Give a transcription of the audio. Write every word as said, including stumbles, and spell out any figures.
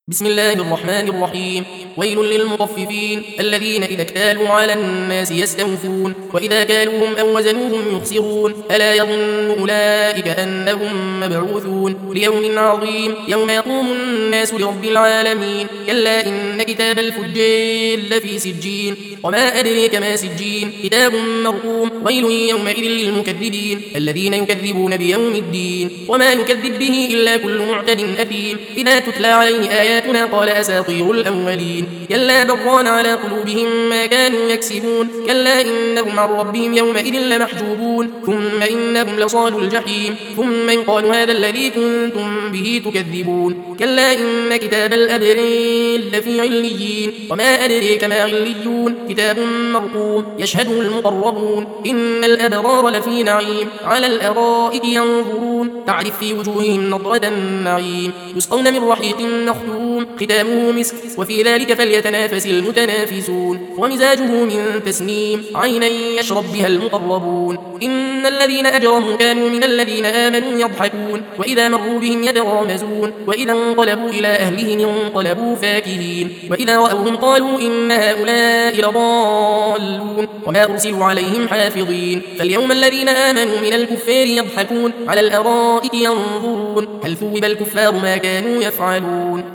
بسم الله الرحمن الرحيم. ويل للمطففين الذين إذا اكتالوا على الناس يستوفون وإذا كالوهم أو وزنوهم يخسرون ألا يظن أولئك أنهم مبعوثون ليوم عظيم يوم يقوم الناس لرب العالمين. كلا إن كتاب الفجار لفي سجين وما أدريك ما سجين كتاب مرقوم. ويل يومئذ للمكذبين الذين يكذبون بيوم الدين وما يكذب به إلا كل معتد أثيم. إذا تتلى عليه آيات قال أساطير الأولين. كلا بران على قلوبهم ما كانوا يكسبون. كلا إنهم عن ربهم يومئذ لمحجوبون ثم إنهم لصالوا الجحيم ثم يقال هذا الذي كنتم به تكذبون. كلا إن كتاب الأبرار لفي عليين وما أدريك ما عليون كتاب مرقوم يشهده المقربون. إن الأبرار لفي نعيم على الأرائك ينظرون تعرف في وجوههم نضرة النعيم يسقون من رحيق مختوم ختامه مسك وفي ذلك فليتنافس المتنافسون ومزاجه من تسنيم عينا يشرب بها المقربون. إن الذين أجرموا كانوا من الذين آمنوا يضحكون وإذا مروا بهم يتغامزون وإذا انقلبوا إلى أهلهم انقلبوا فاكهين وإذا رأوهم قالوا إن هؤلاء لضالون وما أرسلوا عليهم حافظين. فاليوم الذين آمنوا من الكفار يضحكون على الأرائك ينظرون هل ثوب الكفار ما كانوا يفعلون.